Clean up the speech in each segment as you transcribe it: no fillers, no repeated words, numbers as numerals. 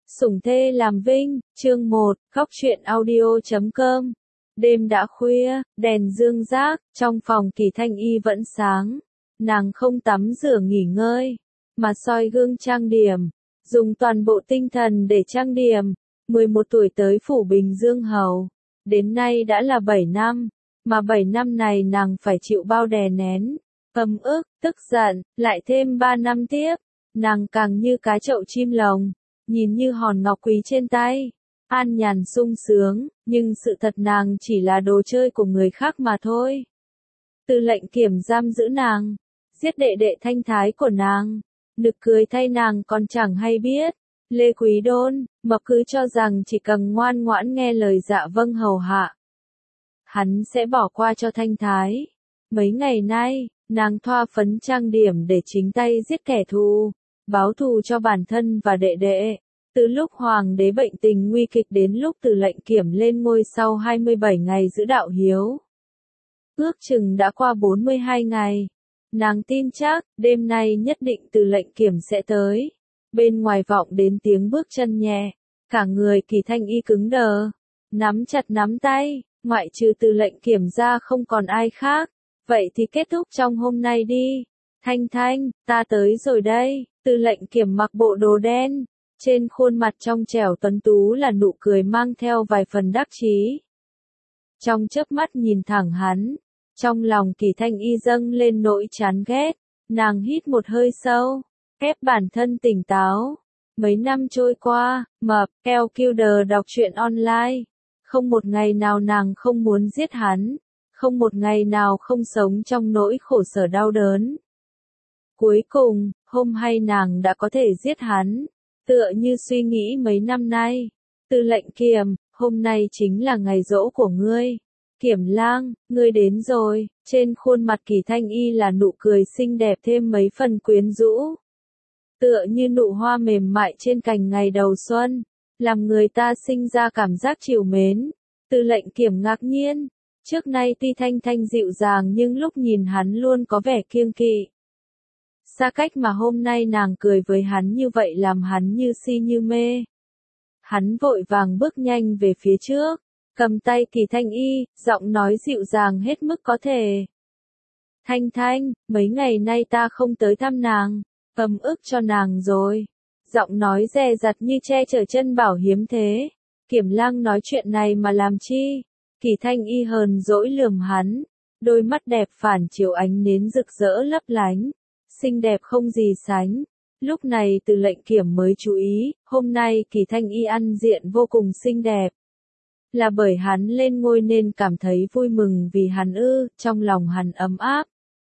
Sủng thê làm vinh, chương 1, góc truyện audio.com. Đêm đã khuya, đèn dương rác, trong phòng Kỳ Thanh Y vẫn sáng. Nàng không tắm rửa nghỉ ngơi, mà soi gương trang điểm, dùng toàn bộ tinh thần để trang điểm. 11 tuổi tới phủ Bình Dương hầu, đến nay đã là 7 năm, mà 7 năm này nàng phải chịu bao đè nén, ấm ức, tức giận, lại thêm 3 năm tiếp, nàng càng như cá chậu chim lồng, nhìn như hòn ngọc quý trên tay, an nhàn sung sướng, nhưng sự thật nàng chỉ là đồ chơi của người khác mà thôi. Từ lệnh kiểm giam giữ nàng, giết đệ đệ Thanh Thái của nàng, nực cười thay nàng còn chẳng hay biết. Lê Quý Đôn, Mập cứ cho rằng chỉ cần ngoan ngoãn nghe lời dạ vâng hầu hạ, hắn sẽ bỏ qua cho Thanh Thái. Mấy ngày nay, nàng thoa phấn trang điểm để chính tay giết kẻ thù, báo thù cho bản thân và đệ đệ. Từ lúc hoàng đế bệnh tình nguy kịch đến lúc Từ lệnh kiểm lên ngôi sau 27 ngày giữ đạo hiếu, ước chừng đã qua 42 ngày. Nàng tin chắc, đêm nay nhất định Từ lệnh kiểm sẽ tới. Bên ngoài vọng đến tiếng bước chân nhẹ, cả người Kỳ Thanh Y cứng đờ, nắm chặt nắm tay, ngoại trừ Từ lệnh kiểm ra không còn ai khác. Vậy thì kết thúc trong hôm nay đi. Thanh Thanh, ta tới rồi đây. Từ lệnh kiểm mặc bộ đồ đen, trên khuôn mặt trong trẻo tuấn tú là nụ cười mang theo vài phần đắc chí. Trong chớp mắt nhìn thẳng hắn, trong lòng Kỳ Thanh Y dâng lên nỗi chán ghét, nàng hít một hơi sâu, ép bản thân tỉnh táo. Mấy năm trôi qua, Mập, Killer đọc truyện online, không một ngày nào nàng không muốn giết hắn, không một ngày nào không sống trong nỗi khổ sở đau đớn. Cuối cùng, hôm nay nàng đã có thể giết hắn, tựa như suy nghĩ mấy năm nay. Từ lệnh kiểm, hôm nay chính là ngày giỗ của ngươi. Kiểm lang, ngươi đến rồi. Trên khuôn mặt Kỳ Thanh Y là nụ cười xinh đẹp thêm mấy phần quyến rũ, tựa như nụ hoa mềm mại trên cành ngày đầu xuân, làm người ta sinh ra cảm giác trìu mến. Từ lệnh kiểm ngạc nhiên, trước nay tuy Thanh Thanh dịu dàng nhưng lúc nhìn hắn luôn có vẻ kiêng kỵ. Xa cách mà hôm nay nàng cười với hắn như vậy làm hắn như si như mê. Hắn vội vàng bước nhanh về phía trước, cầm tay Kỳ Thanh Y, giọng nói dịu dàng hết mức có thể. Thanh Thanh, mấy ngày nay ta không tới thăm nàng, ấm ức cho nàng rồi. Giọng nói dè dặt như che chở chân bảo hiếm thế. Kiểm lang nói chuyện này mà làm chi? Kỳ Thanh Y hờn dỗi lườm hắn, đôi mắt đẹp phản chiếu ánh nến rực rỡ lấp lánh, xinh đẹp không gì sánh. Lúc này Từ lệnh kiểm mới chú ý, hôm nay Kỳ Thanh Y ăn diện vô cùng xinh đẹp. Là bởi hắn lên ngôi nên cảm thấy vui mừng vì hắn trong lòng hắn ấm áp.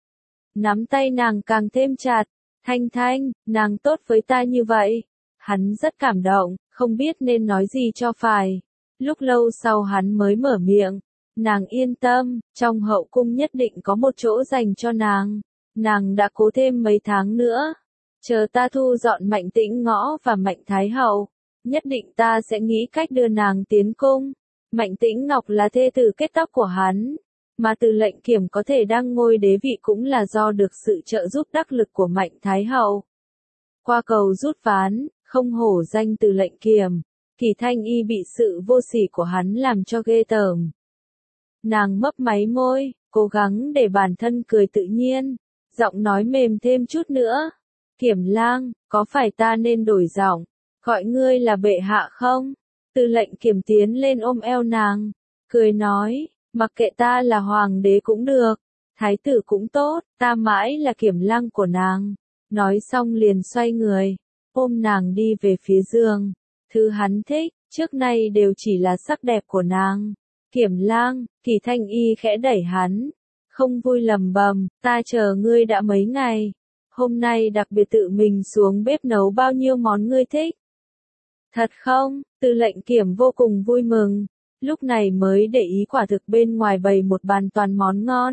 Nắm tay nàng càng thêm chặt. Thanh Thanh, nàng tốt với ta như vậy. Hắn rất cảm động, không biết nên nói gì cho phải. Lúc lâu sau hắn mới mở miệng. Nàng yên tâm, trong hậu cung nhất định có một chỗ dành cho nàng. Nàng đã cố thêm mấy tháng nữa. Chờ ta thu dọn Mạnh Tĩnh Ngõ và Mạnh Thái Hậu, nhất định ta sẽ nghĩ cách đưa nàng tiến cung. Mạnh Tĩnh Ngọc là thê tử kết tóc của hắn, mà Từ lệnh kiểm có thể đăng ngôi đế vị cũng là do được sự trợ giúp đắc lực của Mạnh Thái Hậu. Qua cầu rút ván, không hổ danh Từ lệnh kiểm, Kỳ Thanh Y bị sự vô sỉ của hắn làm cho ghê tởm. Nàng mấp máy môi, cố gắng để bản thân cười tự nhiên, giọng nói mềm thêm chút nữa. Kiểm lang, có phải ta nên đổi giọng, gọi ngươi là bệ hạ không? Từ lệnh kiểm tiến lên ôm eo nàng, cười nói, mặc kệ ta là hoàng đế cũng được, thái tử cũng tốt, ta mãi là kiểm lang của nàng. Nói xong liền xoay người, ôm nàng đi về phía giường. Thứ hắn thích, trước nay đều chỉ là sắc đẹp của nàng. Kiểm lang, Kỳ Thanh Y khẽ đẩy hắn, không vui lầm bầm, ta chờ ngươi đã mấy ngày. Hôm nay đặc biệt tự mình xuống bếp nấu bao nhiêu món ngươi thích. Thật không? Từ lệnh kiểm vô cùng vui mừng, lúc này mới để ý quả thực bên ngoài bày một bàn toàn món ngon.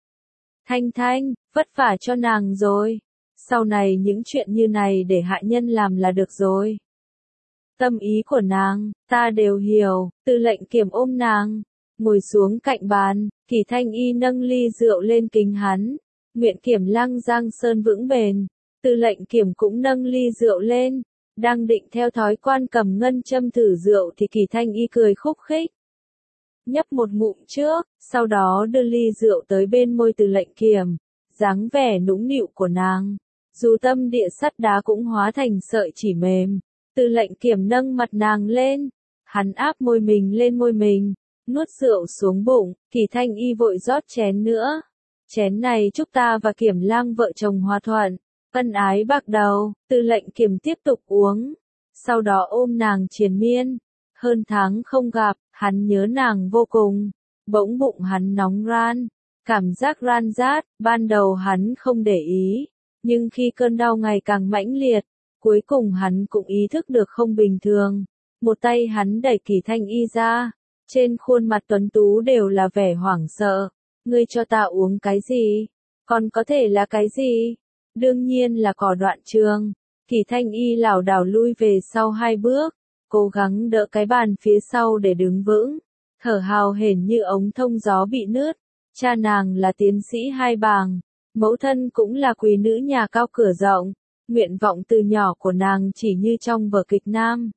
Thanh Thanh, vất vả cho nàng rồi. Sau này những chuyện như này để hạ nhân làm là được rồi. Tâm ý của nàng, ta đều hiểu. Từ lệnh kiểm ôm nàng, ngồi xuống cạnh bàn, Kỳ Thanh Y nâng ly rượu lên kính hắn. Nguyện kiểm lang giang sơn vững bền. Từ lệnh kiểm cũng nâng ly rượu lên, Đang định theo thói quan cầm ngân châm thử rượu thì Kỳ Thanh Y cười khúc khích. Nhấp một ngụm trước, sau đó đưa ly rượu tới bên môi Từ Lệnh Kiềm, dáng vẻ nũng nịu của nàng. Dù tâm địa sắt đá cũng hóa thành sợi chỉ mềm. Từ Lệnh Kiềm nâng mặt nàng lên, hắn áp môi mình lên môi mình, nuốt rượu xuống bụng, Kỳ Thanh Y vội rót chén nữa. Chén này chúc ta và Kiềm Lang vợ chồng hòa thuận, ân ái bạc đầu. Từ Lệnh Kiềm tiếp tục uống, sau đó ôm nàng triền miên. Hơn tháng không gặp, hắn nhớ nàng vô cùng. Bỗng bụng hắn nóng ran, cảm giác ran rát, ban đầu hắn không để ý, nhưng khi cơn đau ngày càng mãnh liệt, cuối cùng hắn cũng ý thức được không bình thường. Một tay hắn đẩy Kỳ Thanh Y ra, trên khuôn mặt tuấn tú đều là vẻ hoảng sợ. Ngươi cho ta uống cái gì? Còn có thể là cái gì? Đương nhiên là cỏ đoạn trường. Kỳ Thanh Y lảo đảo lui về sau 2 bước, cố gắng đỡ cái bàn phía sau để đứng vững, thở hào hển như ống thông gió bị nứt. Cha nàng là tiến sĩ Hai Bàng, mẫu thân cũng là quý nữ nhà cao cửa rộng, nguyện vọng từ nhỏ của nàng chỉ như trong vở kịch nam.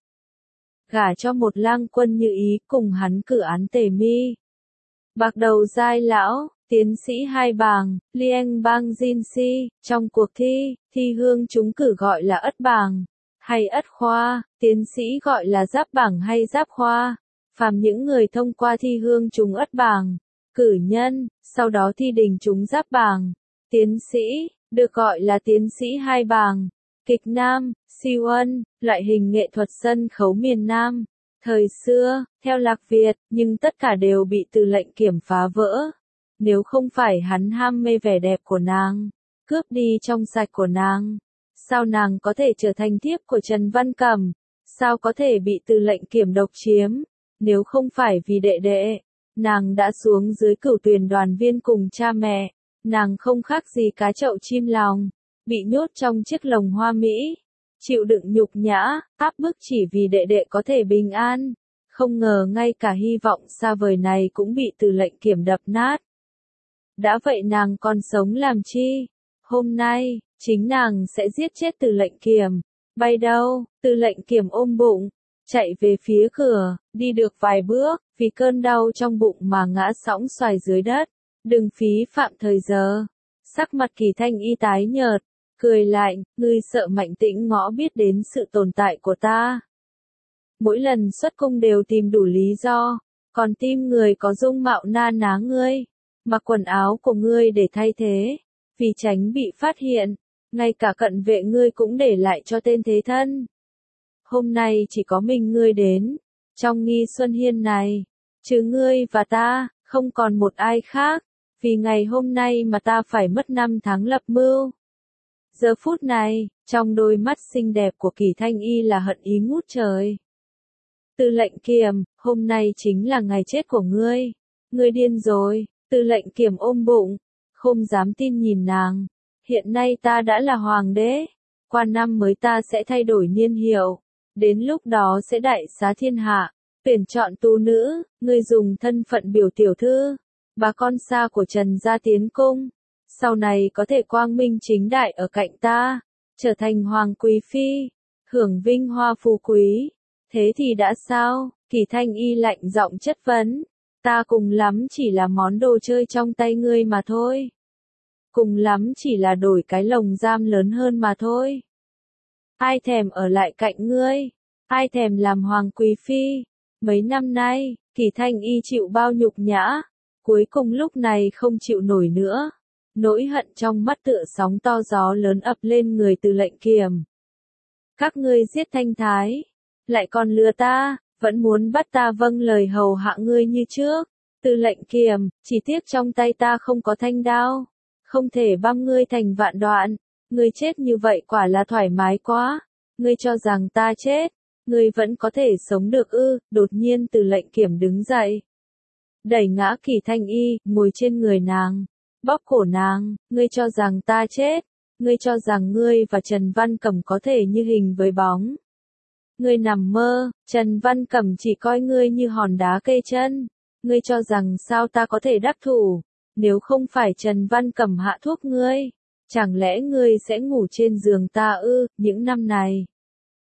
Gả cho một lang quân như ý, cùng hắn cử án tề mi. Bạc đầu giai lão, tiến sĩ Hai Bàng, Lieng Bang Jin Si, trong cuộc thi hương chúng cử gọi là ất bàng, hay ất khoa, tiến sĩ gọi là giáp bảng hay giáp khoa. Phàm những người thông qua thi hương chúng ất bàng, cử nhân, sau đó thi đình chúng giáp bàng, tiến sĩ, được gọi là tiến sĩ Hai Bàng. Kịch nam, siêu ân, loại hình nghệ thuật sân khấu miền Nam. Thời xưa, theo Lạc Việt, nhưng tất cả đều bị Từ Lệnh Kiềm phá vỡ. Nếu không phải hắn ham mê vẻ đẹp của nàng, cướp đi trong sạch của nàng, sao nàng có thể trở thành thiếp của Trần Văn Cẩm? Sao có thể bị Từ Lệnh Kiềm độc chiếm? Nếu không phải vì đệ đệ, nàng đã xuống dưới Cửu Tuyền đoàn viên cùng cha mẹ. Nàng không khác gì cá chậu chim lòng, bị nhốt trong chiếc lồng hoa mỹ, chịu đựng nhục nhã, áp bức chỉ vì đệ đệ có thể bình an. Không ngờ ngay cả hy vọng xa vời này cũng bị Từ Lệnh Kiềm đập nát. Đã vậy nàng còn sống làm chi? Hôm nay, chính nàng sẽ giết chết Từ Lệnh Kiềm. Bay đâu? Từ Lệnh Kiềm ôm bụng, chạy về phía cửa, đi được vài bước, vì cơn đau trong bụng mà ngã sõng xoài dưới đất. Đừng phí phạm thời giờ. Sắc mặt Kỳ Thanh Y tái nhợt, cười lạnh, ngươi sợ Mạnh Tĩnh Ngõ biết đến sự tồn tại của ta. Mỗi lần xuất cung đều tìm đủ lý do, còn tìm người có dung mạo na ná ngươi, mặc quần áo của ngươi để thay thế, vì tránh bị phát hiện, ngay cả cận vệ ngươi cũng để lại cho tên thế thân. Hôm nay chỉ có mình ngươi đến, trong nghi xuân hiên này, trừ ngươi và ta, không còn một ai khác, vì ngày hôm nay mà ta phải mất 5 tháng lập mưu. Giờ phút này, trong đôi mắt xinh đẹp của Kỳ Thanh Y là hận ý ngút trời. Từ Lệnh Kiềm, hôm nay chính là ngày chết của ngươi. Ngươi điên rồi. Từ Lệnh Kiềm ôm bụng, không dám tin nhìn nàng. Hiện nay ta đã là hoàng đế. Qua năm mới ta sẽ thay đổi niên hiệu. Đến lúc đó sẽ đại xá thiên hạ, tuyển chọn tú nữ. Ngươi dùng thân phận biểu tiểu thư, bà con xa của Trần gia tiến cung. Sau này có thể quang minh chính đại ở cạnh ta, trở thành hoàng quý phi, hưởng vinh hoa phú quý. Thế thì đã sao? Kỳ Thanh Y lạnh giọng chất vấn. Ta cùng lắm chỉ là món đồ chơi trong tay ngươi mà thôi. Cùng lắm chỉ là đổi cái lồng giam lớn hơn mà thôi. Ai thèm ở lại cạnh ngươi? Ai thèm làm hoàng quý phi? Mấy năm nay, Kỳ Thanh Y chịu bao nhục nhã, cuối cùng lúc này không chịu nổi nữa. Nỗi hận trong mắt tựa sóng to gió lớn ập lên người Từ Lệnh Kiềm. Các ngươi giết Thanh Thái, lại còn lừa ta, vẫn muốn bắt ta vâng lời hầu hạ ngươi như trước. Từ Lệnh Kiềm, chỉ tiếc trong tay ta không có thanh đao, không thể băm ngươi thành vạn đoạn. Ngươi chết như vậy quả là thoải mái quá. Ngươi cho rằng ta chết, ngươi vẫn có thể sống được ư? Đột nhiên Từ Lệnh Kiềm đứng dậy, đẩy ngã Kỳ Thanh Y, ngồi trên người nàng, bóp cổ nàng. Ngươi cho rằng ta chết? Ngươi cho rằng ngươi và Trần Văn Cẩm có thể như hình với bóng? Ngươi nằm mơ, Trần Văn Cẩm chỉ coi ngươi như hòn đá kê chân. Ngươi cho rằng sao ta có thể đắc thủ? Nếu không phải Trần Văn Cẩm hạ thuốc ngươi, chẳng lẽ ngươi sẽ ngủ trên giường ta ư? Những năm này,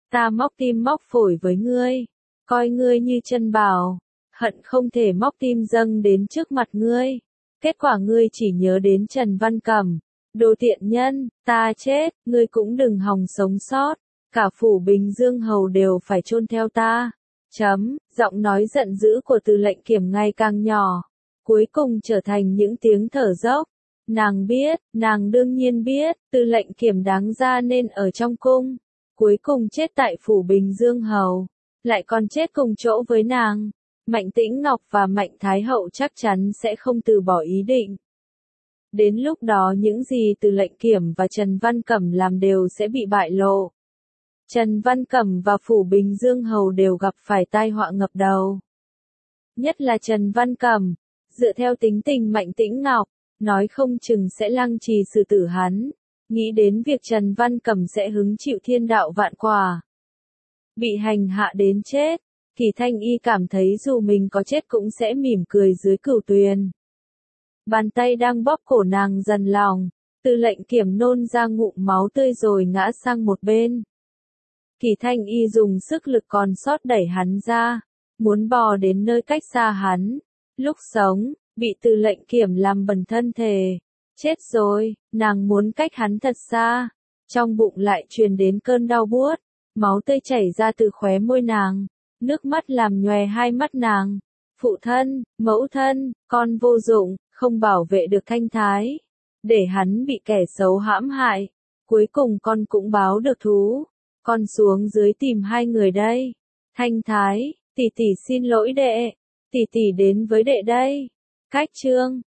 Ta móc tim móc phổi với ngươi, coi ngươi như chân bảo, hận không thể móc tim dâng đến trước mặt ngươi. Kết quả ngươi chỉ nhớ đến Trần Văn Cẩm. Đồ tiện nhân, ta chết, ngươi cũng đừng hòng sống sót. Cả phủ Bình Dương Hầu đều phải chôn theo ta. Giọng nói giận dữ của Từ Lệnh Kiểm ngày càng nhỏ, cuối cùng trở thành những tiếng thở dốc. Nàng biết, nàng đương nhiên biết, Từ Lệnh Kiểm đáng ra nên ở trong cung, cuối cùng chết tại phủ Bình Dương Hầu, lại còn chết cùng chỗ với nàng. Mạnh Tĩnh Ngọc và Mạnh Thái Hậu chắc chắn sẽ không từ bỏ ý định. Đến lúc đó những gì Từ Lệnh Kiểm và Trần Văn Cẩm làm đều sẽ bị bại lộ. Trần Văn Cẩm và phủ Bình Dương Hầu đều gặp phải tai họa ngập đầu. Nhất là Trần Văn Cẩm, dựa theo tính tình Mạnh Tĩnh Ngọc, nói không chừng sẽ lăng trì xử tử hắn. Nghĩ đến việc Trần Văn Cẩm sẽ hứng chịu thiên đạo vạn quả, bị hành hạ đến chết, Kỳ Thanh Y cảm thấy dù mình có chết cũng sẽ mỉm cười dưới cửu tuyền. Bàn tay đang bóp cổ nàng dần lòng, Từ Lệnh Kiểm nôn ra ngụm máu tươi rồi ngã sang một bên. Kỳ Thanh Y dùng sức lực còn sót đẩy hắn ra, muốn bò đến nơi cách xa hắn. Lúc sống, bị Từ Lệnh Kiểm làm bẩn thân thể. Chết rồi, nàng muốn cách hắn thật xa. Trong bụng lại truyền đến cơn đau buốt, máu tươi chảy ra từ khóe môi nàng, nước mắt làm nhòe hai mắt nàng. Phụ thân, mẫu thân, con vô dụng, không bảo vệ được Thanh Thái, để hắn bị kẻ xấu hãm hại. Cuối cùng con cũng báo được thú. Con xuống dưới tìm hai người đây. Thanh Thái, tỷ tỷ xin lỗi đệ. Tỷ tỷ đến với đệ đây. Cách chương